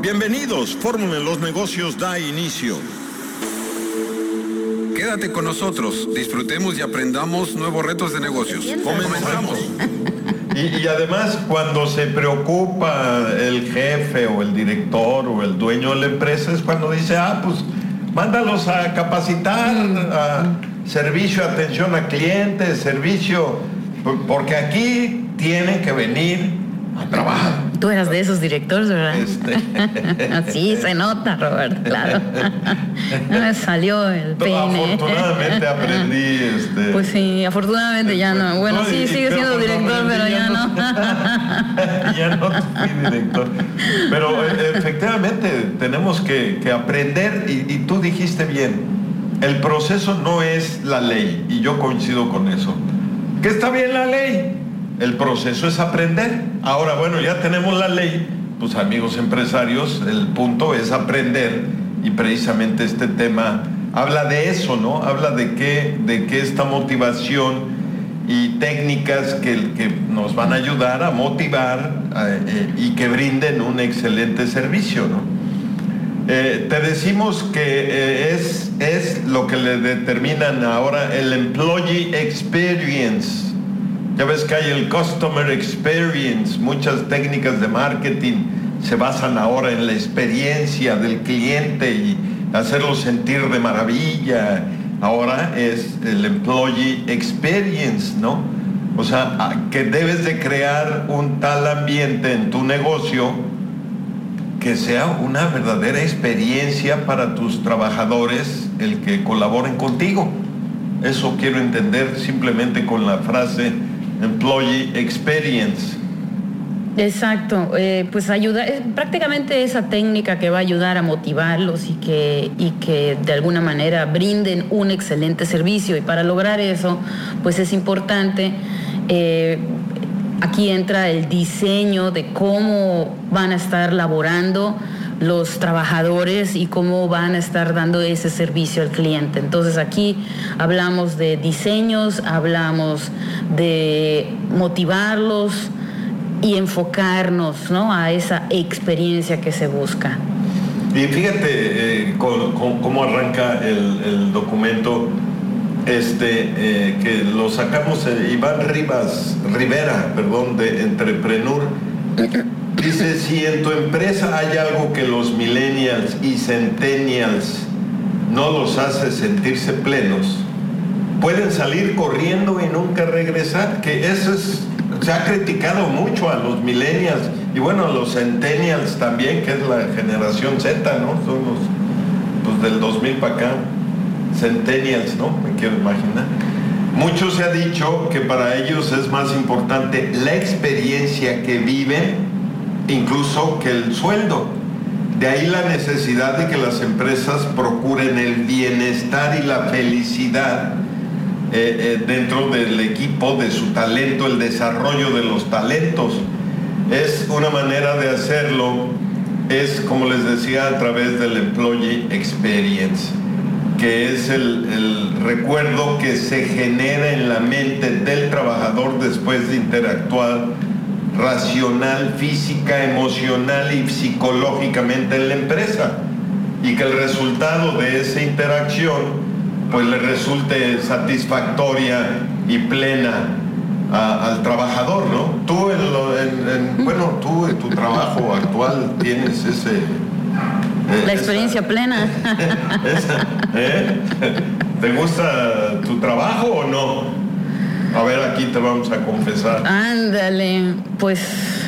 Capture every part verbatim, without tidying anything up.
Bienvenidos, Fórmula en los Negocios da inicio. Quédate con nosotros, disfrutemos y aprendamos nuevos retos de negocios. Comenzamos. Y, y además, cuando se preocupa el jefe o el director o el dueño de la empresa, es cuando dice, ah, pues mándalos a capacitar, a servicio, atención a clientes, servicio, porque aquí tienen que venir a trabajar. Tú eras de esos directores, ¿verdad? Este... sí, se nota, Roberto, claro. No me salió el peine. Afortunadamente aprendí. Este... Pues sí, afortunadamente este... ya no. Bueno, sí, y, sigue siendo director, pero ya no. Ya no fui director. Pero efectivamente tenemos que, que aprender, y, y tú dijiste bien, el proceso no es la ley, y yo coincido con eso. ¿Qué está bien la ley? El proceso es aprender. Ahora, bueno, ya tenemos la ley, pues amigos empresarios, el punto es aprender, y precisamente este tema habla de eso, ¿no? Habla de que, de que esta motivación y técnicas que, que nos van a ayudar a motivar eh, y que brinden un excelente servicio, ¿no? Eh, te decimos que eh, es, es lo que le determinan ahora el Employee Experience. Ya ves que hay el Customer Experience, muchas técnicas de marketing se basan ahora en la experiencia del cliente y hacerlo sentir de maravilla. Ahora es el Employee Experience, ¿no? O sea, que debes de crear un tal ambiente en tu negocio que sea una verdadera experiencia para tus trabajadores, el que colaboren contigo. Eso quiero entender simplemente con la frase Employee Experience. Exacto, eh, pues ayuda, es prácticamente esa técnica que va a ayudar a motivarlos y que, y que de alguna manera brinden un excelente servicio, y para lograr eso pues es importante, eh, aquí entra el diseño de cómo van a estar laborando los trabajadores y cómo van a estar dando ese servicio al cliente. Entonces aquí hablamos de diseños, hablamos de motivarlos y enfocarnos, ¿no?, a esa experiencia que se busca. Y fíjate eh, con, con, cómo arranca el, el documento, este eh, que lo sacamos eh, Iván Rivas Rivera, perdón, de Entrepreneur. Dice, si en tu empresa hay algo que los millennials y centennials no los hace sentirse plenos, pueden salir corriendo y nunca regresar, que eso es, se ha criticado mucho a los millennials y bueno, a los centennials también, que es la generación Z, ¿no? Son los pues, del dos mil para acá, centennials, ¿no? Me quiero imaginar. Mucho se ha dicho que para ellos es más importante la experiencia que viven incluso que el sueldo. De ahí la necesidad de que las empresas procuren el bienestar y la felicidad eh, eh, dentro del equipo, de su talento, el desarrollo de los talentos. Es una manera de hacerlo, es como les decía, a través del Employee Experience, que es el, el recuerdo que se genera en la mente del trabajador después de interactuar racional, física, emocional y psicológicamente en la empresa, y que el resultado de esa interacción pues le resulte satisfactoria y plena a, al trabajador, ¿no? Tú en, lo, en, en bueno, tú en tu trabajo actual tienes ese eh, la experiencia esa, plena. Esa, ¿eh? ¿Te gusta tu trabajo o no? A ver, aquí te vamos a confesar. Ándale, pues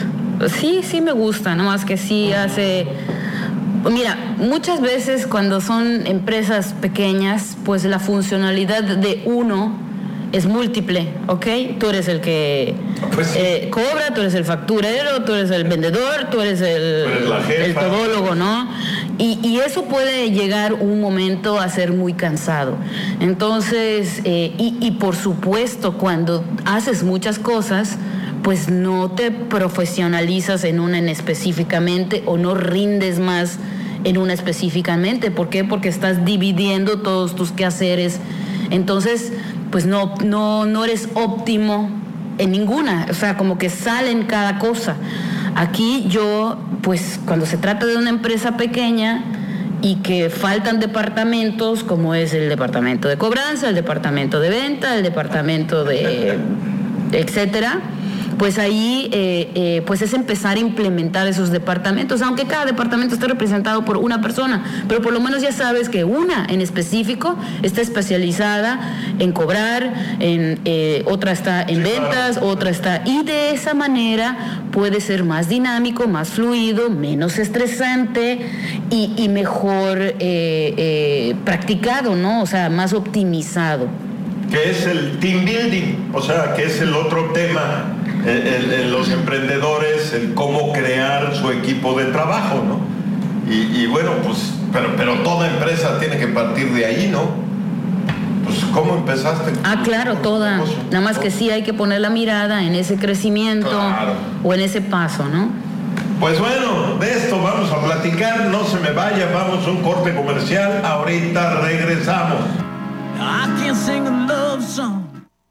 sí, sí me gusta, nomás que sí hace... Mira, muchas veces cuando son empresas pequeñas, pues la funcionalidad de uno es múltiple, ¿ok? Tú eres el que pues sí. eh, cobra, tú eres el facturero, tú eres el vendedor, tú eres el, tú eres la jefa, el todólogo, ¿no? Y, y eso puede llegar un momento a ser muy cansado. Entonces, eh, y, y por supuesto, cuando haces muchas cosas, pues no te profesionalizas en una en específicamente o no rindes más en una específicamente. ¿Por qué? Porque estás dividiendo todos tus quehaceres. Entonces, pues no, no, no eres óptimo en ninguna. O sea, como que sale en cada cosa. Aquí yo, pues cuando se trata de una empresa pequeña y que faltan departamentos, como es el departamento de cobranza, el departamento de venta, el departamento de etcétera, pues ahí eh, eh, pues es empezar a implementar esos departamentos, aunque cada departamento esté representado por una persona, pero por lo menos ya sabes que una en específico está especializada en cobrar, en, eh, otra está en ventas, otra está, y de esa manera puede ser más dinámico, más fluido, menos estresante y, y mejor eh, eh, practicado, ¿no? O sea, más optimizado. Que es el team building, o sea, que es el otro tema en los emprendedores, el cómo crear su equipo de trabajo, ¿no? Y, y bueno, pues, pero, pero toda empresa tiene que partir de ahí, ¿no? Pues, ¿cómo empezaste? Ah, claro, toda. Nada más que sí hay que poner la mirada en ese crecimiento, claro, o en ese paso, ¿no? Pues bueno, de esto vamos a platicar, no se me vaya, vamos a un corte comercial, ahorita regresamos. I can't sing a love song.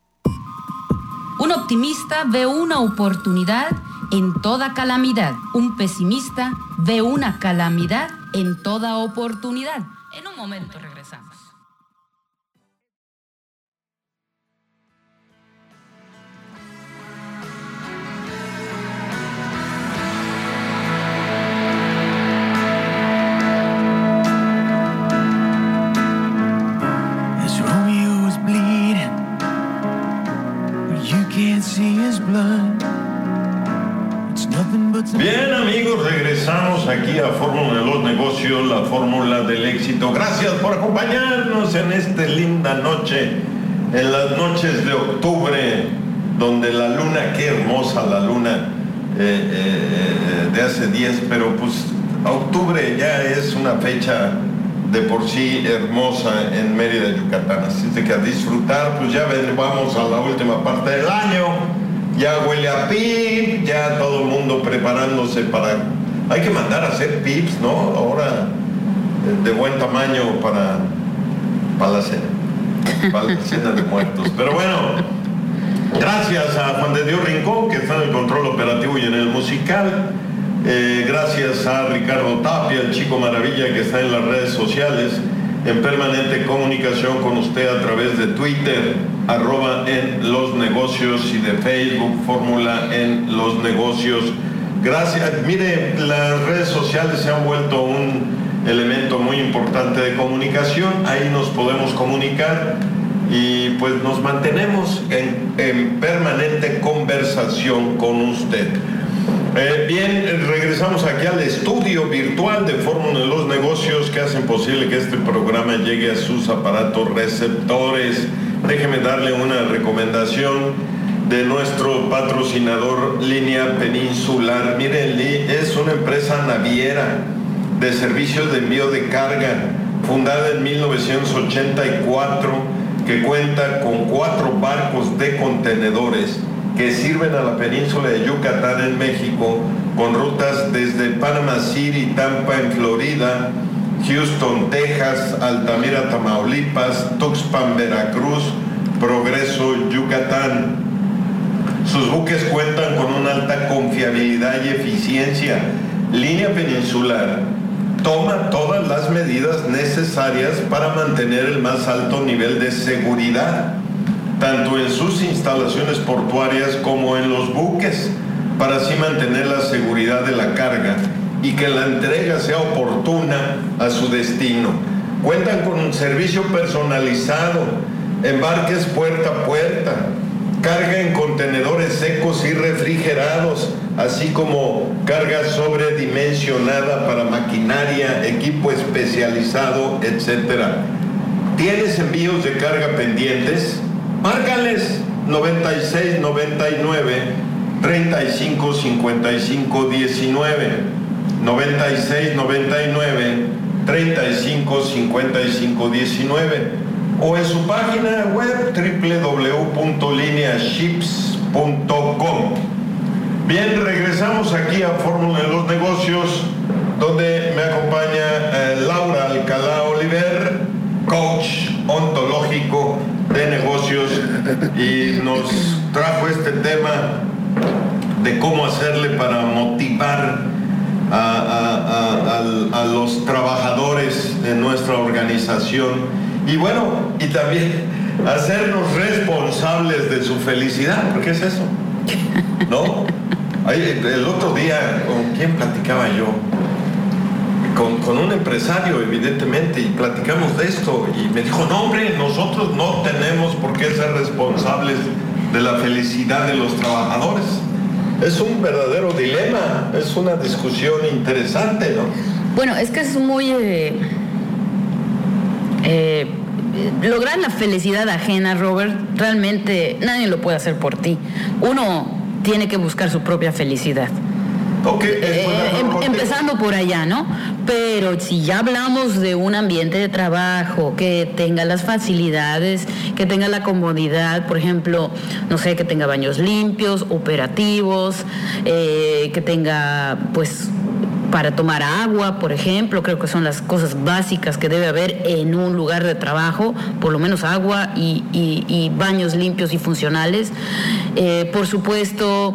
Un optimista ve una oportunidad en toda calamidad. Un pesimista ve una calamidad en toda oportunidad. En un momento regresamos. As Romeo was bleeding, you can't see his blood. It's nothing but the... Bien, amigos, regresamos aquí a Fórmula de los Negocios, la fórmula del éxito. Gracias por acompañarnos en esta linda noche, en las noches de octubre, donde la luna, qué hermosa la luna eh, eh, de hace diez, pero pues octubre ya es una fecha de por sí hermosa en Mérida, Yucatán. Así de que a disfrutar, pues ya ven, vamos a la última parte del año, ya huele a pip, ya todo el mundo preparándose para... Hay que mandar a hacer pips, ¿no? Ahora de buen tamaño para, para la cena, para la cena de muertos. Pero bueno, gracias a Juan de Dios Rincón, que está en el control operativo y en el musical. Eh, gracias a Ricardo Tapia, el chico maravilla que está en las redes sociales, en permanente comunicación con usted a través de Twitter, arroba en los negocios, y de Facebook, Fórmula en los negocios. Gracias. Mire, las redes sociales se han vuelto un elemento muy importante de comunicación. Ahí nos podemos comunicar y pues nos mantenemos en, en permanente conversación con usted. Eh, bien, regresamos aquí al estudio virtual de Fórmula de los Negocios, que hacen posible que este programa llegue a sus aparatos receptores. Déjeme darle una recomendación de nuestro patrocinador Línea Peninsular. Miren, es una empresa naviera de servicios de envío de carga, fundada en mil novecientos ochenta y cuatro, que cuenta con cuatro barcos de contenedores que sirven a la península de Yucatán en México, con rutas desde Panama City, Tampa en Florida, Houston, Texas, Altamira, Tamaulipas, Tuxpan, Veracruz, Progreso, Yucatán. Sus buques cuentan con una alta confiabilidad y eficiencia. Línea Peninsular toma todas las medidas necesarias para mantener el más alto nivel de seguridad, tanto en sus instalaciones portuarias como en los buques, para así mantener la seguridad de la carga y que la entrega sea oportuna a su destino. Cuentan con un servicio personalizado, embarques puerta a puerta, carga en contenedores secos y refrigerados, así como carga sobredimensionada para maquinaria, equipo especializado, etcétera. ¿Tienes envíos de carga pendientes? Márcales noventa y seis noventa y nueve treinta y cinco cincuenta y cinco diecinueve, noventa y seis noventa y nueve treinta y cinco cincuenta y cinco diecinueve, o en su página web doble u doble u doble u punto linea ships punto com. Bien, regresamos aquí a Fórmula de los Negocios, donde me acompaña eh, Laura Alcalá Oliver, coach ontológico de negocios, y nos trajo este tema de cómo hacerle para motivar a, a, a, a, a los trabajadores de nuestra organización y bueno, y también hacernos responsables de su felicidad, porque es eso, ¿no? El otro día, ¿con quién platicaba yo? Con, con un empresario, evidentemente, y platicamos de esto, y me dijo, no hombre, nosotros no tenemos por qué ser responsables de la felicidad de los trabajadores. Es un verdadero dilema, es una discusión interesante, ¿no? Bueno, es que es muy... Eh, eh, lograr la felicidad ajena, Robert, realmente nadie lo puede hacer por ti. Uno tiene que buscar su propia felicidad. Okay, eh, em, empezando por allá, ¿no? Pero si ya hablamos de un ambiente de trabajo que tenga las facilidades, que tenga la comodidad, por ejemplo, no sé, que tenga baños limpios, operativos, eh, que tenga, pues, para tomar agua, por ejemplo, creo que son las cosas básicas que debe haber en un lugar de trabajo, por lo menos agua y, y, y baños limpios y funcionales. Eh, por supuesto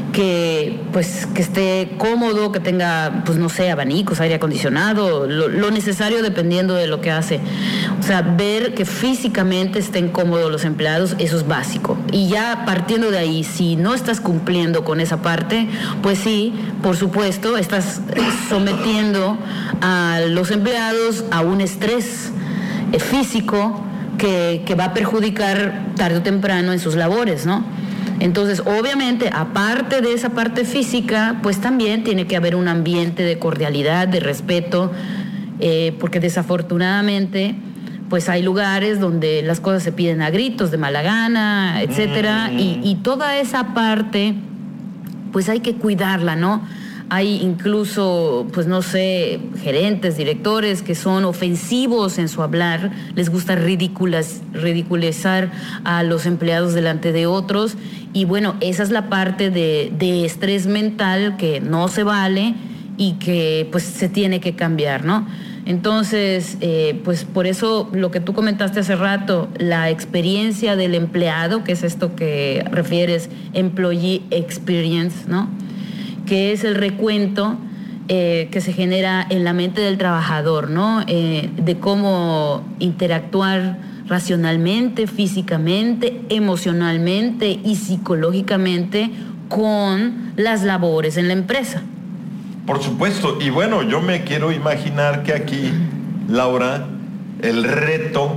que pues que esté cómodo, que tenga, pues no sé, abanicos, aire acondicionado, lo, lo necesario dependiendo de lo que hace. O sea, ver que físicamente estén cómodos los empleados, eso es básico. Y ya partiendo de ahí, si no estás cumpliendo con esa parte, pues sí, por supuesto, estás sometiendo a los empleados a un estrés eh, físico que, que va a perjudicar tarde o temprano en sus labores, ¿no? Entonces, obviamente, aparte de esa parte física, pues también tiene que haber un ambiente de cordialidad, de respeto, eh, porque desafortunadamente, pues hay lugares donde las cosas se piden a gritos, de mala gana, etcétera, mm. y, y toda esa parte, pues hay que cuidarla, ¿no? Hay incluso, pues no sé, gerentes, directores que son ofensivos en su hablar, les gusta ridiculas, ridiculizar a los empleados delante de otros, y bueno, esa es la parte de, de estrés mental que no se vale y que pues se tiene que cambiar, ¿no? Entonces, eh, pues por eso lo que tú comentaste hace rato, la experiencia del empleado, que es esto que refieres, employee experience, ¿no? Que es el recuento eh, que se genera en la mente del trabajador, ¿no? Eh, de cómo interactuar racionalmente, físicamente, emocionalmente y psicológicamente con las labores en la empresa. Por supuesto, y bueno, yo me quiero imaginar que aquí, Laura, el reto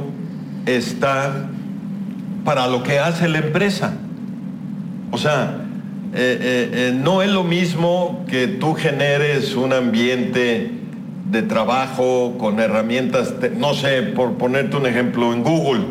está para lo que hace la empresa. O sea, Eh, eh, eh, no es lo mismo que tú generes un ambiente de trabajo con herramientas, te, no sé, por ponerte un ejemplo, en Google,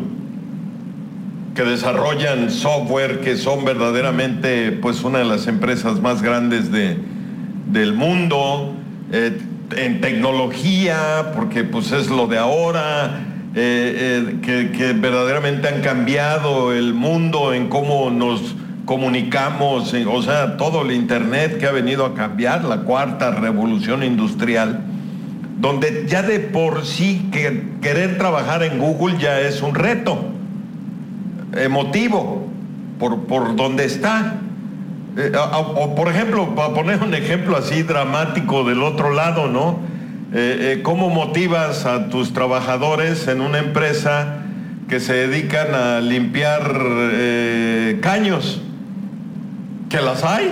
que desarrollan software, que son verdaderamente pues una de las empresas más grandes de, del mundo, eh, en tecnología, porque pues es lo de ahora, eh, eh, que, que verdaderamente han cambiado el mundo en cómo nos comunicamos, o sea, todo el internet que ha venido a cambiar, la cuarta revolución industrial, donde ya de por sí que querer trabajar en Google ya es un reto emotivo por, por donde está. Eh, o, o por ejemplo, para poner un ejemplo así dramático del otro lado, ¿no? Eh, eh, ¿Cómo motivas a tus trabajadores en una empresa que se dedican a limpiar eh, caños? Que las hay.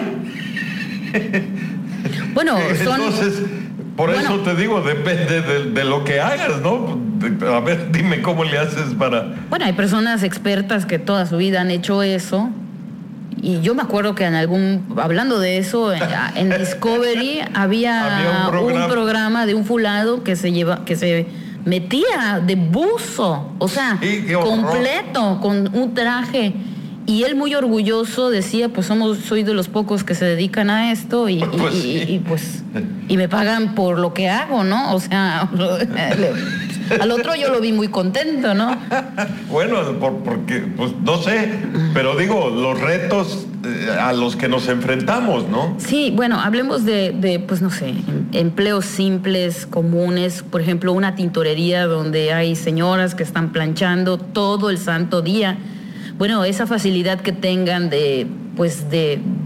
Bueno, son... Entonces, por bueno, eso te digo, depende de, de lo que hagas, ¿no? A ver, dime cómo le haces para... Bueno, hay personas expertas que toda su vida han hecho eso. Y yo me acuerdo que en algún... Hablando de eso, en, en Discovery había, había un, programa. un programa de un fulano que se lleva... que se metía de buzo. O sea, sí, completo, con un traje... Y él muy orgulloso decía, pues somos, soy de los pocos que se dedican a esto y, pues, y, sí. y, y pues y me pagan por lo que hago, ¿no? O sea, al otro yo lo vi muy contento, ¿no? Bueno, por, porque, pues no sé, pero digo, los retos eh, a los que nos enfrentamos, ¿no? Sí, bueno, hablemos de, de, pues no sé, empleos simples, comunes, por ejemplo, una tintorería donde hay señoras que están planchando todo el santo día. Bueno, esa facilidad que tengan de, pues de,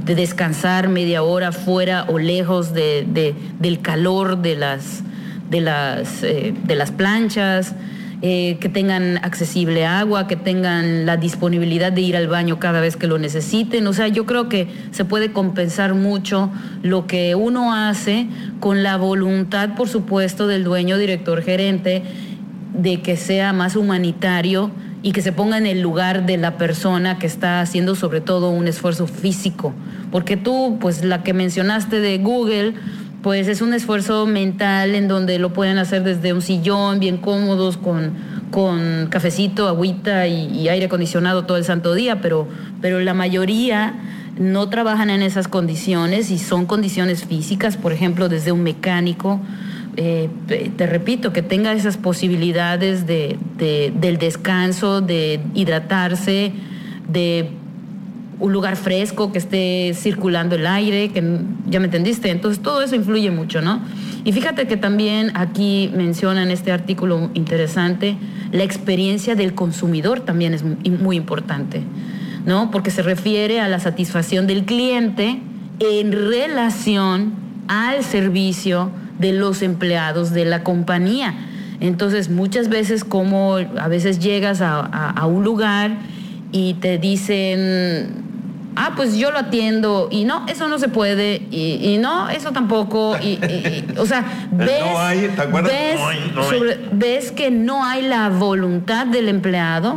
de descansar media hora fuera o lejos de, de, del calor de las, de las, eh, de las planchas, eh, que tengan accesible agua, que tengan la disponibilidad de ir al baño cada vez que lo necesiten. O sea, yo creo que se puede compensar mucho lo que uno hace con la voluntad, por supuesto, del dueño, director, gerente, de que sea más humanitario y que se ponga en el lugar de la persona que está haciendo sobre todo un esfuerzo físico. Porque tú, pues la que mencionaste de Google, pues es un esfuerzo mental en donde lo pueden hacer desde un sillón, bien cómodos, con, con cafecito, agüita y, y aire acondicionado todo el santo día, pero, pero la mayoría no trabajan en esas condiciones y son condiciones físicas, por ejemplo, desde un mecánico. Eh, te repito, que tenga esas posibilidades de, de, del descanso, de hidratarse, de un lugar fresco, que esté circulando el aire, que ya me entendiste. Entonces todo eso influye mucho, ¿no? Y fíjate que también aquí menciona en este artículo interesante la experiencia del consumidor también es muy importante, ¿no? Porque se refiere a la satisfacción del cliente en relación al servicio de los empleados de la compañía. Entonces muchas veces, como a veces llegas a, a, a un lugar y te dicen, ah, pues yo lo atiendo, y no, eso no se puede, y, y no, eso tampoco, y, y, y, o sea, ves, no hay, ¿te acuerdas? Ves, no hay, no sobre, hay. ves que no hay la voluntad del empleado.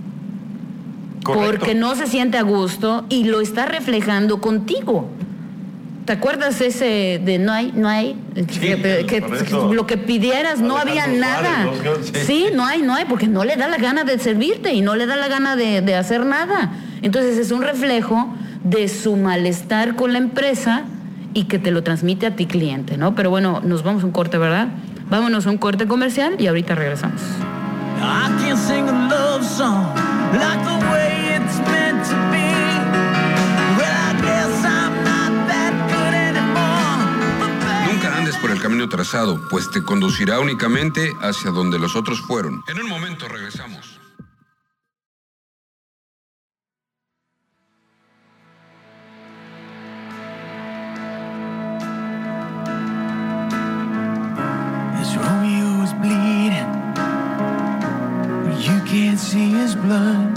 Correcto. Porque no se siente a gusto y lo está reflejando contigo. ¿Te acuerdas ese de no hay, no hay? Sí, que, que, que lo que pidieras no había nada. Suárez, sí. sí, no hay, no hay, porque no le da la gana de servirte y no le da la gana de, de hacer nada. Entonces es un reflejo de su malestar con la empresa y que te lo transmite a ti cliente, ¿no? Pero bueno, nos vamos a un corte, ¿verdad? Vámonos a un corte comercial y ahorita regresamos. I can't sing a love song like the way it's meant to be. Por el camino trazado, pues te conducirá únicamente hacia donde los otros fueron. En un momento regresamos. As Romeo is bleeding, but you can't see his blood.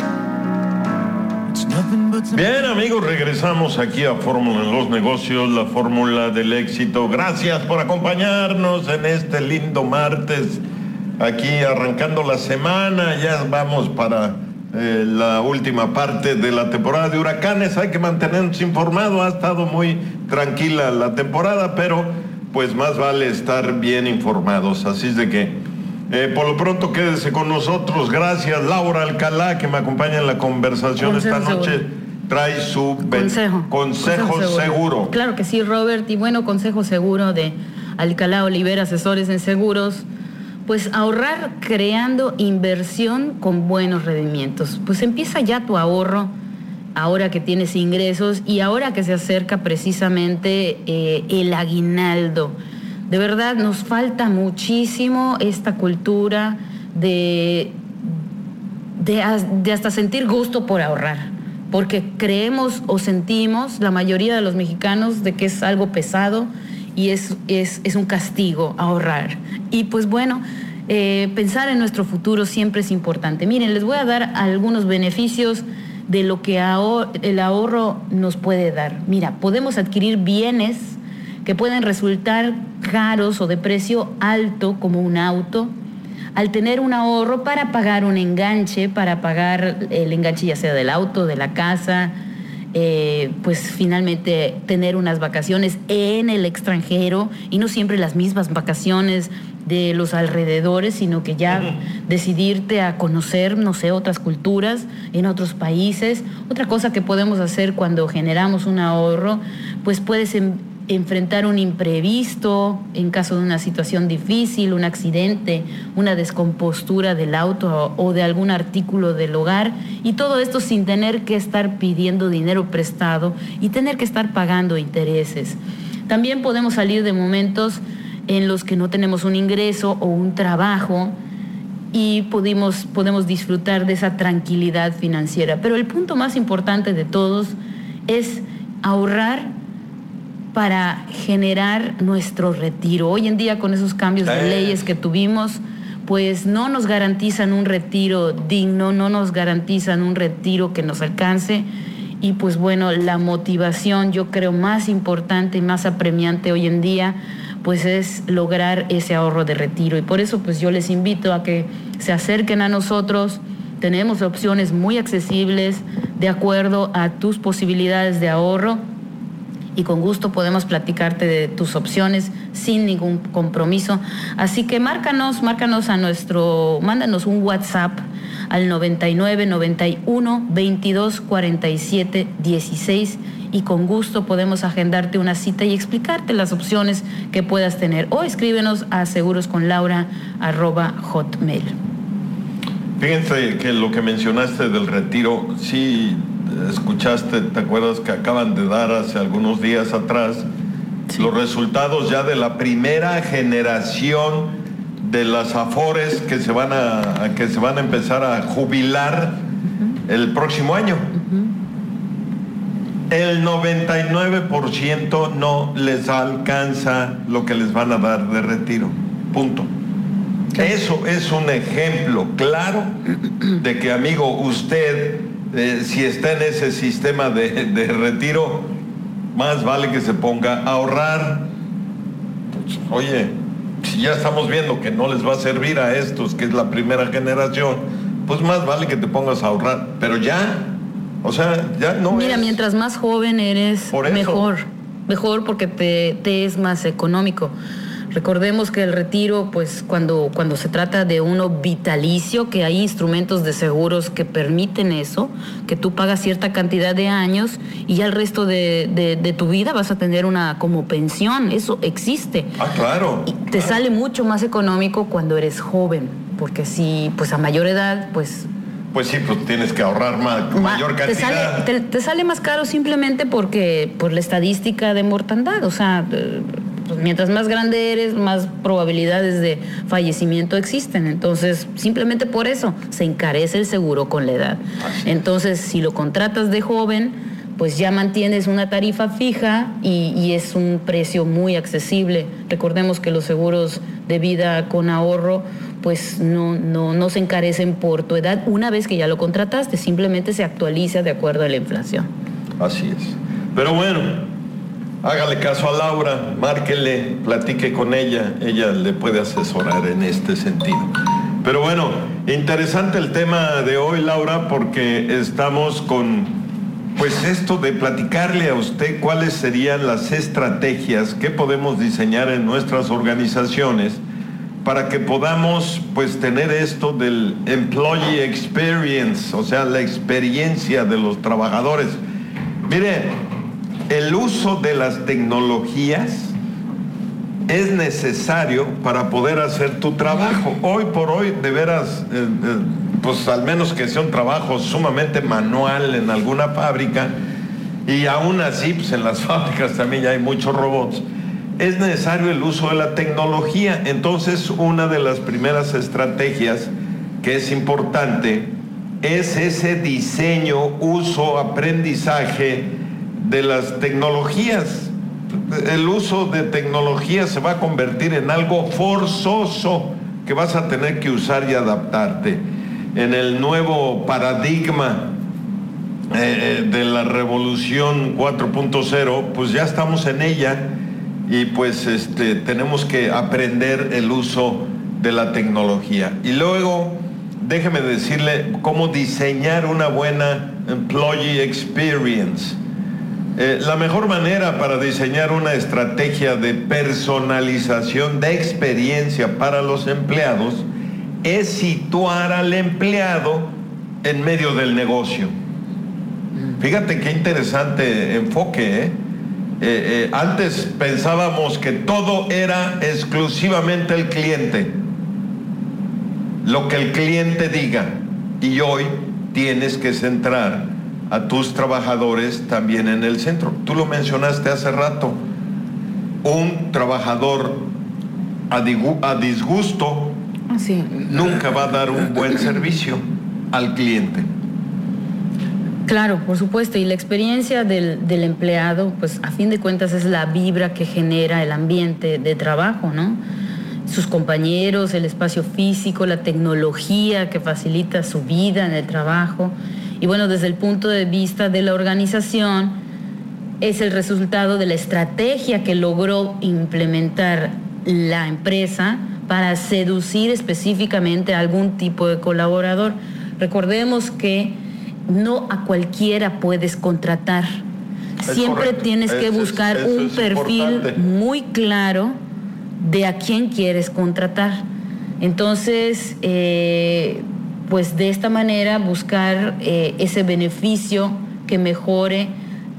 Bien, amigos, regresamos aquí a Fórmula en los Negocios, la fórmula del éxito. Gracias por acompañarnos en este lindo martes, aquí arrancando la semana. Ya vamos para eh, la última parte de la temporada de huracanes. Hay que mantenernos informados. Ha estado muy tranquila la temporada, pero pues más vale estar bien informados. Así es de que Eh, por lo pronto quédese con nosotros. Gracias, Laura Alcalá, que me acompaña en la conversación consejo esta noche. Seguro. Trae su consejo, consejo, consejo seguro. seguro. Claro que sí, Robert. Y bueno, consejo seguro de Alcalá Olivera, asesores en seguros. Pues ahorrar creando inversión con buenos rendimientos. Pues empieza ya tu ahorro ahora que tienes ingresos y ahora que se acerca precisamente eh, el aguinaldo. De verdad, nos falta muchísimo esta cultura de, de, de hasta sentir gusto por ahorrar, porque creemos o sentimos, la mayoría de los mexicanos, de que es algo pesado y es, es, es un castigo ahorrar. Y pues bueno, eh, pensar en nuestro futuro siempre es importante. Miren, les voy a dar algunos beneficios de lo que ahor- el ahorro nos puede dar. Mira, podemos adquirir bienes que pueden resultar caros o de precio alto, como un auto, al tener un ahorro para pagar un enganche, para pagar el enganche ya sea del auto, de la casa, eh, pues finalmente tener unas vacaciones en el extranjero y no siempre las mismas vacaciones de los alrededores, sino que ya uh-huh. decidirte a conocer, no sé, otras culturas en otros países. Otra cosa que podemos hacer cuando generamos un ahorro, pues puedes en, enfrentar un imprevisto en caso de una situación difícil, un accidente, una descompostura del auto o, o de algún artículo del hogar, y todo esto sin tener que estar pidiendo dinero prestado y tener que estar pagando intereses. También podemos salir de momentos en los que no tenemos un ingreso o un trabajo y podemos, podemos disfrutar de esa tranquilidad financiera. Pero el punto más importante de todos es ahorrar para generar nuestro retiro. Hoy en día, con esos cambios de leyes que tuvimos, pues no nos garantizan un retiro digno, no nos garantizan un retiro que nos alcance. Y pues bueno, la motivación, yo creo, más importante y más apremiante hoy en día, pues es lograr ese ahorro de retiro. Y por eso pues yo les invito a que se acerquen a nosotros. Tenemos opciones muy accesibles de acuerdo a tus posibilidades de ahorro, y con gusto podemos platicarte de tus opciones sin ningún compromiso. Así que márcanos, márcanos a nuestro, mándanos un WhatsApp al noventa y nueve, noventa y uno, veintidós, cuarenta y siete, dieciséis, y con gusto podemos agendarte una cita y explicarte las opciones que puedas tener. O escríbenos a segurosconlaura arroba hotmail. Fíjense que lo que mencionaste del retiro, sí escuchaste, ¿te acuerdas que acaban de dar hace algunos días atrás sí. los resultados ya de la primera generación de las Afores que se van a, a que se van a empezar a jubilar uh-huh. el próximo año? Uh-huh. El noventa y nueve por ciento no les alcanza lo que les van a dar de retiro. Punto. Eso es un ejemplo claro de que, amigo, usted, eh, si está en ese sistema de, de retiro, más vale que se ponga a ahorrar. Pues, oye, si ya estamos viendo que no les va a servir a estos, que es la primera generación, pues más vale que te pongas a ahorrar. Pero ya, o sea, ya no Mira, es... mientras más joven eres, mejor. Mejor porque te, te es más económico. Recordemos que el retiro, pues cuando, cuando se trata de uno vitalicio, que hay instrumentos de seguros que permiten eso, que tú pagas cierta cantidad de años y ya el resto de, de, de tu vida vas a tener una como pensión, eso existe. Ah, claro. Y te claro. sale mucho más económico cuando eres joven, porque si pues a mayor edad, pues... Pues sí, pues tienes que ahorrar más, Ma, mayor cantidad. Te sale, te, te sale más caro simplemente porque por la estadística de mortandad, o sea... Pues mientras más grande eres, más probabilidades de fallecimiento existen. Entonces, simplemente por eso se encarece el seguro con la edad. Entonces, si lo contratas de joven, pues ya mantienes una tarifa fija y, y es un precio muy accesible. Recordemos que los seguros de vida con ahorro, pues no, no, no se encarecen por tu edad una vez que ya lo contrataste, simplemente se actualiza de acuerdo a la inflación. Así es. Pero bueno, hágale caso a Laura, márquele, platique con ella, ella le puede asesorar en este sentido. Pero bueno, interesante el tema de hoy, Laura, porque estamos con, pues esto de platicarle a usted cuáles serían las estrategias que podemos diseñar en nuestras organizaciones para que podamos, pues, tener esto del employee experience, o sea, la experiencia de los trabajadores. Mire, el uso de las tecnologías es necesario para poder hacer tu trabajo. Hoy por hoy, de veras, eh, eh, pues al menos que sea un trabajo sumamente manual en alguna fábrica, y aún así, pues en las fábricas también ya hay muchos robots, es necesario el uso de la tecnología. Entonces, una de las primeras estrategias que es importante es ese diseño, uso, aprendizaje de las tecnologías. El uso de tecnología se va a convertir en algo forzoso que vas a tener que usar y adaptarte. En el nuevo paradigma eh, de la revolución cuatro punto cero, pues ya estamos en ella y pues este, tenemos que aprender el uso de la tecnología. Y luego, déjeme decirle cómo diseñar una buena employee experience. Eh, la mejor manera para diseñar una estrategia de personalización de experiencia para los empleados es situar al empleado en medio del negocio. Fíjate qué interesante enfoque, ¿eh? Eh, eh, antes pensábamos que todo era exclusivamente el cliente, lo que el cliente diga, y hoy tienes que centrar a tus trabajadores también en el centro. Tú lo mencionaste hace rato, un trabajador a, digu- a disgusto sí. nunca va a dar un buen servicio al cliente. Claro, por supuesto, y la experiencia del, del empleado, pues a fin de cuentas es la vibra que genera el ambiente de trabajo, ¿no? Sus compañeros, el espacio físico, la tecnología que facilita su vida en el trabajo. Y bueno, desde el punto de vista de la organización, es el resultado de la estrategia que logró implementar la empresa para seducir específicamente a algún tipo de colaborador. Recordemos que no a cualquiera puedes contratar. Es Siempre correcto. Tienes que eso buscar es, un perfil importante. Muy claro de a quién quieres contratar. Entonces, eh, pues de esta manera buscar eh, ese beneficio que mejore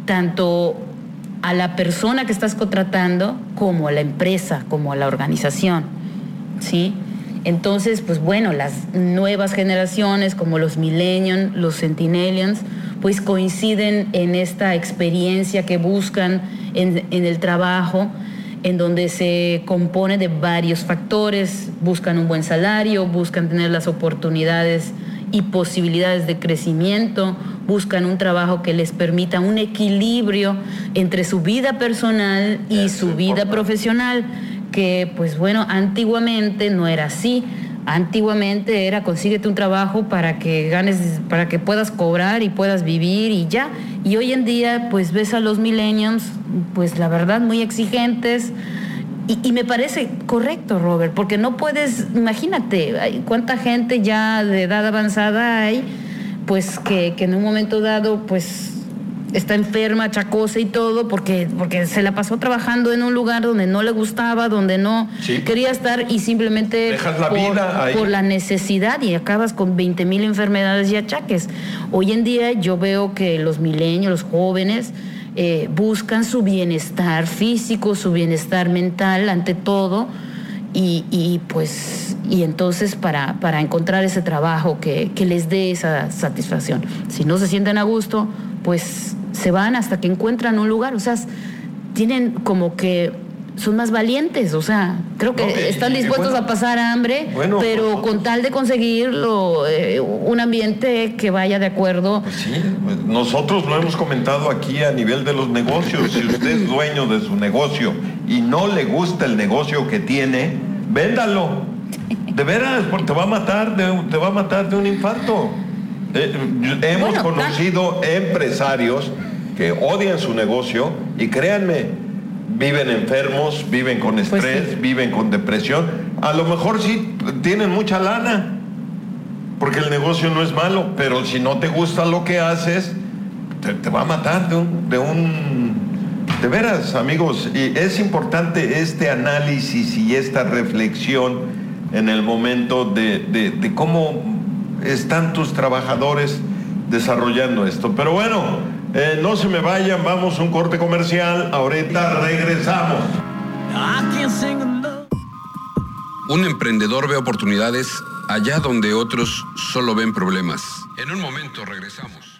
tanto a la persona que estás contratando como a la empresa, como a la organización, ¿sí? Entonces, pues bueno, las nuevas generaciones como los millennials, los centennials, pues coinciden en esta experiencia que buscan en, en el trabajo, en donde se compone de varios factores. Buscan un buen salario, buscan tener las oportunidades y posibilidades de crecimiento, buscan un trabajo que les permita un equilibrio entre su vida personal y su vida profesional, que pues bueno, antiguamente no era así. Antiguamente era consíguete un trabajo para que ganes, para que puedas cobrar y puedas vivir y ya. Y hoy en día pues ves a los millennials, pues la verdad muy exigentes. Y, y me parece correcto, Robert, porque no puedes, imagínate, hay cuánta gente ya de edad avanzada hay, pues que, que en un momento dado pues está enferma, achacosa y todo, porque, porque se la pasó trabajando en un lugar donde no le gustaba, donde no sí. quería estar, y simplemente dejas la por, vida ahí. por la necesidad, y acabas con veinte mil enfermedades y achaques. Hoy en día yo veo que los milenios, los jóvenes, eh, buscan su bienestar físico, su bienestar mental ante todo, y, y pues y entonces para, para encontrar ese trabajo que, que les dé esa satisfacción. Si no se sienten a gusto, pues se van hasta que encuentran un lugar. O sea, tienen como que son más valientes, o sea, creo que no, eh, están dispuestos bueno, a pasar hambre, bueno, pero nosotros, con tal de conseguirlo, eh, un ambiente que vaya de acuerdo. Pues sí, pues nosotros lo hemos comentado aquí a nivel de los negocios. Si usted es dueño de su negocio y no le gusta el negocio que tiene, véndalo. De veras, porque te va a matar de, te va a matar de un infarto. Eh, hemos bueno, conocido claro. empresarios que odian su negocio y créanme, viven enfermos, viven con estrés, pues sí. viven con depresión. A lo mejor sí tienen mucha lana, porque el negocio no es malo, pero si no te gusta lo que haces, te, te va a matar de un, de un... De veras, amigos, y es importante este análisis y esta reflexión en el momento de, de, de cómo están tus trabajadores desarrollando esto. Pero bueno, Eh, no se me vayan, vamos a un corte comercial, ahorita regresamos. Un emprendedor ve oportunidades allá donde otros solo ven problemas. En un momento regresamos.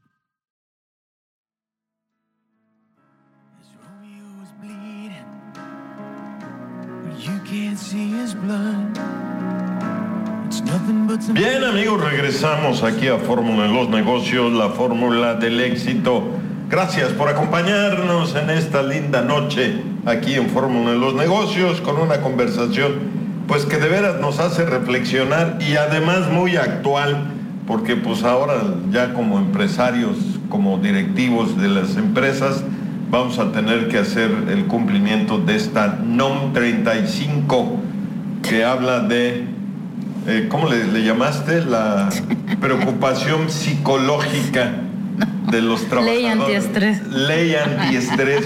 Bien, amigos, regresamos aquí a Fórmula en los Negocios, la fórmula del éxito. Gracias por acompañarnos en esta linda noche aquí en Fórmula en los Negocios, con una conversación pues que de veras nos hace reflexionar y además muy actual, porque pues ahora ya como empresarios, como directivos de las empresas, vamos a tener que hacer el cumplimiento de esta N O M treinta y cinco, que habla de Eh, ¿cómo le, le llamaste? La preocupación psicológica de los trabajadores. Ley antiestrés. Ley antiestrés.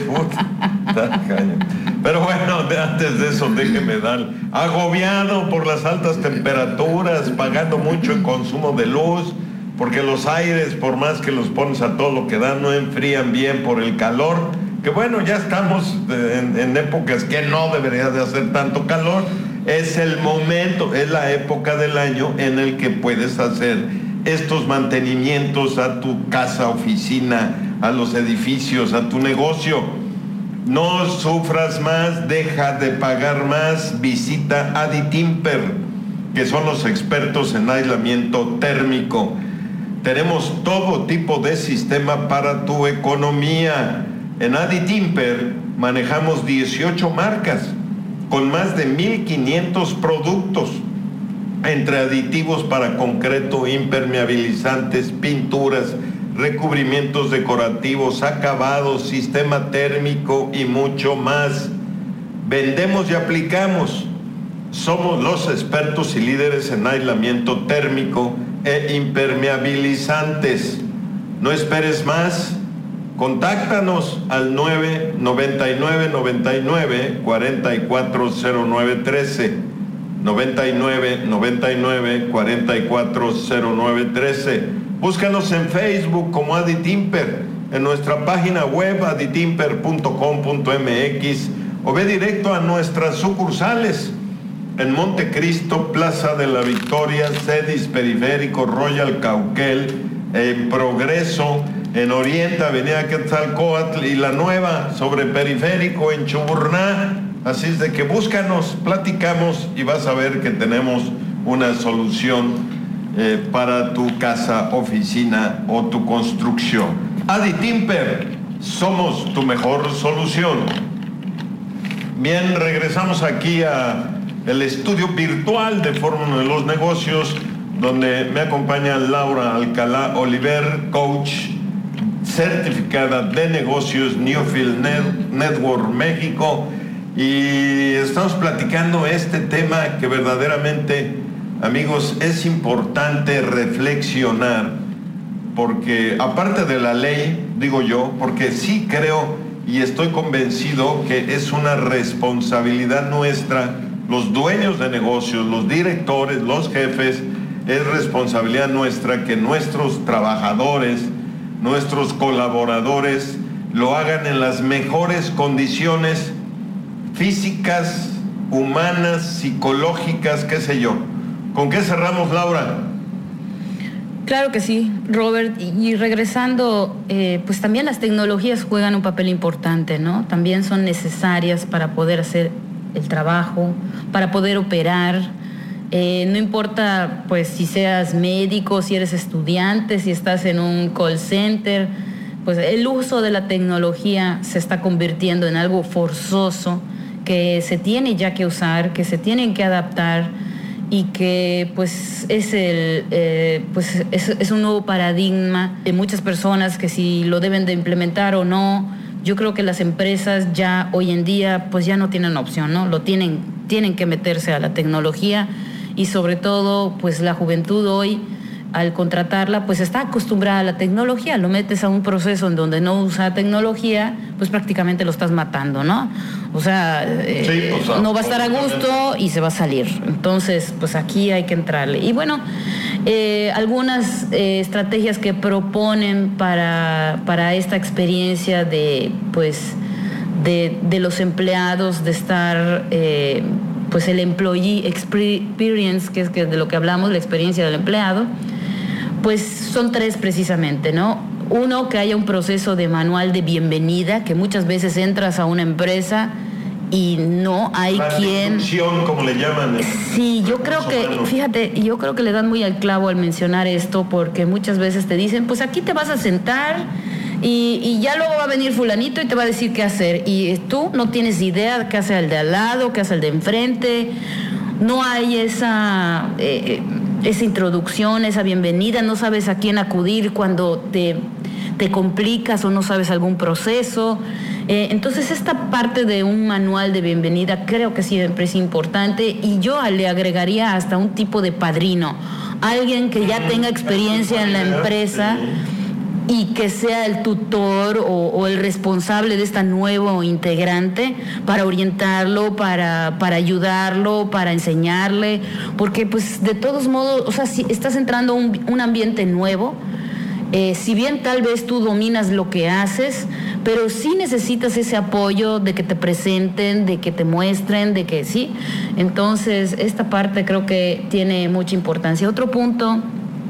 Pero bueno, antes de eso, déjeme dar. Agobiado por las altas temperaturas, pagando mucho en consumo de luz, porque los aires, por más que los pones a todo lo que dan, no enfrían bien por el calor. Que bueno, ya estamos en, en épocas que no debería de hacer tanto calor. Es el momento, es la época del año en el que puedes hacer estos mantenimientos a tu casa, oficina, a los edificios, a tu negocio. No sufras más, deja de pagar más, visita Aditimper, que son los expertos en aislamiento térmico. Tenemos todo tipo de sistema para tu economía. En Aditimper manejamos dieciocho marcas con más de mil quinientos productos, entre aditivos para concreto, impermeabilizantes, pinturas, recubrimientos decorativos, acabados, sistema térmico y mucho más. Vendemos y aplicamos. Somos los expertos y líderes en aislamiento térmico e impermeabilizantes. No esperes más. Contáctanos al nueve noventa y nueve noventa y nueve cuarenta y cuatro cero nueve trece, noventa y nueve noventa y nueve cuarenta y cuatro cero nueve trece. Búscanos en Facebook como Aditimper, en nuestra página web aditimper punto com punto m x, o ve directo a nuestras sucursales en Montecristo, Plaza de la Victoria, Cedis Periférico, Royal Cauquel, en Progreso, en Oriente, Avenida Quetzalcóatl, y la nueva sobre Periférico en Chuburná. Así es de que búscanos, platicamos y vas a ver que tenemos una solución eh, para tu casa, oficina o tu construcción. Aditimper, somos tu mejor solución. Bien, regresamos aquí a el estudio virtual de Fórmula de los Negocios, donde me acompaña Laura Alcalá Oliver, coach certificada de negocios, Newfield Net, Network México, y estamos platicando este tema que verdaderamente, amigos, es importante reflexionar, porque aparte de la ley, digo yo, porque sí creo y estoy convencido que es una responsabilidad nuestra, los dueños de negocios, los directores, los jefes, es responsabilidad nuestra que nuestros trabajadores, nuestros colaboradores lo hagan en las mejores condiciones físicas, humanas, psicológicas, qué sé yo. ¿Con qué cerramos, Laura? Claro que sí, Robert. Y regresando, eh, pues también las tecnologías juegan un papel importante, ¿no? También son necesarias para poder hacer el trabajo, para poder operar. Eh, no importa pues si seas médico, si eres estudiante, si estás en un call center, pues el uso de la tecnología se está convirtiendo en algo forzoso que se tiene ya que usar, que se tienen que adaptar, y que pues es el eh, pues es, es un nuevo paradigma de muchas personas que si lo deben de implementar o no. Yo creo que las empresas ya hoy en día pues ya no tienen opción, ¿no? Lo tienen, tienen que meterse a la tecnología, y sobre todo pues la juventud hoy, al contratarla, pues está acostumbrada a la tecnología. Lo metes a un proceso en donde no usa tecnología, pues prácticamente lo estás matando, ¿no? O sea, eh, sí, o sea, no va a estar a gusto y se va a salir. Entonces, pues aquí hay que entrarle. Y bueno, eh, algunas eh, estrategias que proponen para, para esta experiencia de, pues, de, de los empleados, de estar... Eh, pues el employee experience, que es que de lo que hablamos, la experiencia del empleado, pues son tres precisamente, ¿no? Uno, que haya un proceso de manual de bienvenida, que muchas veces entras a una empresa y no hay la quien... como le llaman. Sí, yo creo que, humano. fíjate, yo creo que le dan muy al clavo al mencionar esto, porque muchas veces te dicen, pues aquí te vas a sentar y, y ya luego va a venir fulanito y te va a decir qué hacer, y tú no tienes idea de qué hace el de al lado, qué hace el de enfrente. No hay esa, eh, esa introducción, esa bienvenida, no sabes a quién acudir cuando te, te complicas o no sabes algún proceso. Eh, entonces esta parte de un manual de bienvenida creo que siempre es importante, y yo le agregaría hasta un tipo de padrino, alguien que ya tenga experiencia en la empresa y que sea el tutor o, o el responsable de este nuevo integrante, para orientarlo, para, para ayudarlo, para enseñarle, porque pues de todos modos, o sea, si estás entrando a un, un ambiente nuevo, eh, si bien tal vez tú dominas lo que haces, pero sí necesitas ese apoyo de que te presenten, de que te muestren, de que sí. Entonces esta parte creo que tiene mucha importancia. Otro punto,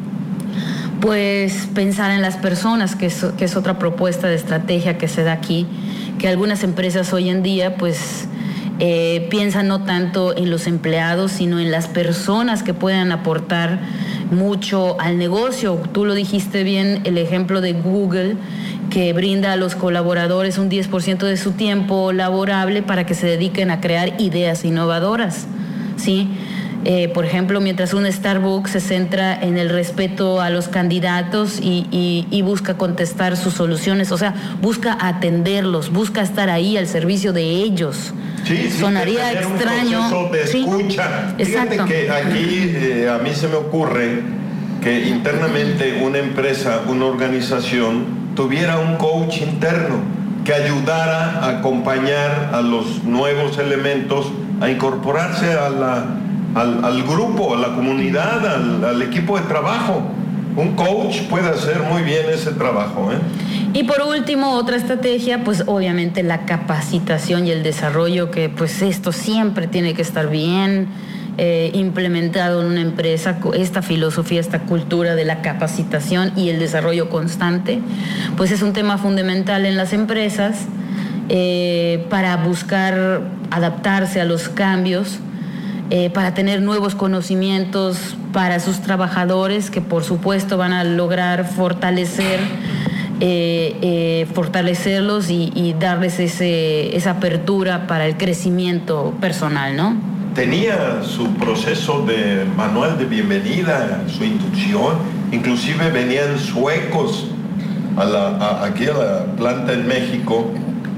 pues pensar en las personas, que es, que es otra propuesta de estrategia que se da aquí, que algunas empresas hoy en día pues eh, piensan no tanto en los empleados, sino en las personas que puedan aportar mucho al negocio. Tú lo dijiste bien, el ejemplo de Google, que brinda a los colaboradores un diez por ciento de su tiempo laborable para que se dediquen a crear ideas innovadoras, ¿sí? Eh, por ejemplo, mientras un Starbucks se centra en el respeto a los candidatos y, y, y busca contestar sus soluciones, o sea, busca atenderlos, busca estar ahí al servicio de ellos. Sí, sí, sonaría tener extraño. Un proceso de escucha. Sí, fíjate exacto. que aquí eh, a mí se me ocurre que internamente una empresa, una organización, tuviera un coach interno que ayudara a acompañar a los nuevos elementos a incorporarse a la, al, al grupo, a la comunidad, al, al equipo de trabajo. Un coach puede hacer muy bien ese trabajo, ¿eh? Y por último, otra estrategia, pues obviamente la capacitación y el desarrollo, que pues esto siempre tiene que estar bien eh, implementado en una empresa, esta filosofía, esta cultura de la capacitación y el desarrollo constante, pues es un tema fundamental en las empresas eh, para buscar adaptarse a los cambios, eh, para tener nuevos conocimientos para sus trabajadores, que por supuesto van a lograr fortalecer Eh, eh, fortalecerlos y, y darles ese, esa apertura para el crecimiento personal, ¿no? Tenía su proceso de manual de bienvenida, su inducción, inclusive venían suecos a la, a, aquí a la planta en México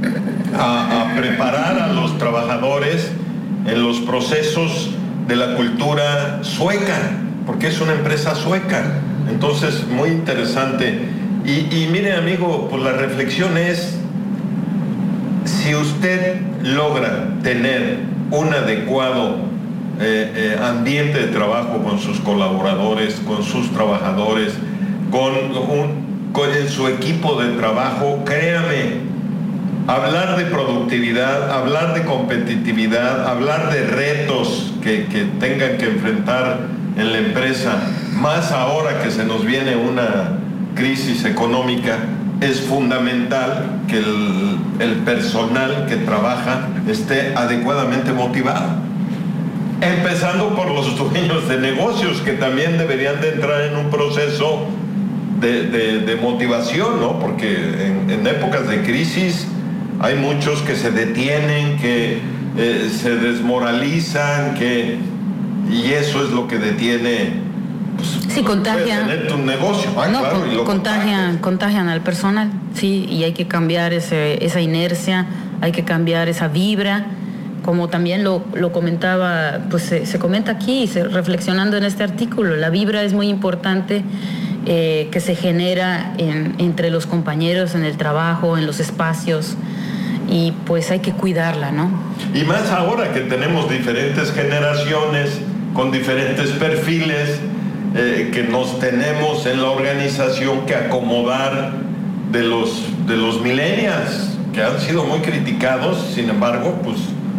a, a preparar a los trabajadores en los procesos de la cultura sueca, porque es una empresa sueca. Entonces, muy interesante. Y, y mire, amigo, pues la reflexión es, si usted logra tener un adecuado eh, eh, ambiente de trabajo con sus colaboradores, con sus trabajadores, con, un, con el, su equipo de trabajo, créame, hablar de productividad, hablar de competitividad, hablar de retos que, que tengan que enfrentar en la empresa, más ahora que se nos viene una crisis económica, es fundamental que el, el personal que trabaja esté adecuadamente motivado. Empezando por los dueños de negocios, que también deberían de entrar en un proceso de, de, de motivación, ¿no? Porque en, en épocas de crisis hay muchos que se detienen, que eh, se desmoralizan, que, y eso es lo que detiene. Pues, sí, contagian. Tener tu negocio. Ah, no, claro, con, y lo contagian, contagian al personal, sí, y hay que cambiar ese, esa inercia, hay que cambiar esa vibra, como también lo, lo comentaba, pues se, se comenta aquí, se, reflexionando en este artículo, la vibra es muy importante eh, que se genera en, entre los compañeros en el trabajo, en los espacios, y pues hay que cuidarla, ¿no? Y más ahora que tenemos diferentes generaciones con diferentes perfiles, Eh, que nos tenemos en la organización que acomodar de los, de los millennials, que han sido muy criticados, sin embargo, pues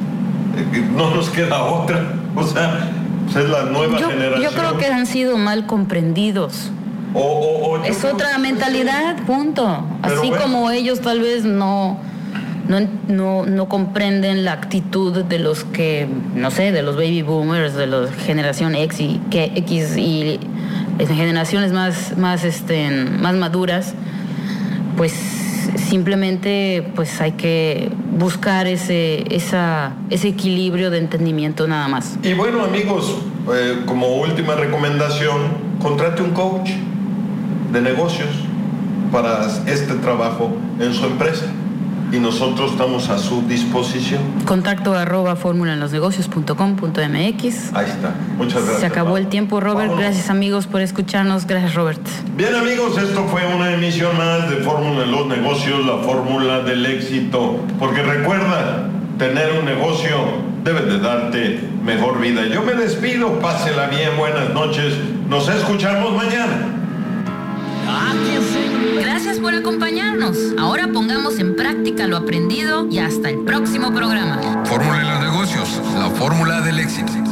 eh, no nos queda otra. O sea, pues es la nueva yo, generación. Yo creo que han sido mal comprendidos. O, o, o es otra mentalidad, sí. Punto. Pero así bueno, como ellos tal vez no... No, no, no comprenden la actitud de los que, no sé, de los baby boomers, de la generación X y, que, X y generaciones más, más, este, más maduras, pues simplemente pues hay que buscar ese, esa, ese equilibrio de entendimiento nada más. Y bueno, amigos, eh, como última recomendación, contrate un coach de negocios para este trabajo en su empresa. Y nosotros estamos a su disposición. Contacto arroba fórmula en los negocios punto com punto m x. Ahí está. Muchas gracias. Se acabó el tiempo, Robert. Vámonos. Gracias, amigos, por escucharnos. Gracias, Robert. Bien, amigos, esto fue una emisión más de Fórmula en los Negocios, la fórmula del éxito. Porque recuerda, tener un negocio debe de darte mejor vida. Yo me despido. Pásela bien. Buenas noches. Nos escuchamos mañana. Gracias por acompañarnos. Ahora pongamos en práctica lo aprendido y hasta el próximo programa. Fórmula en los negocios, la fórmula del éxito.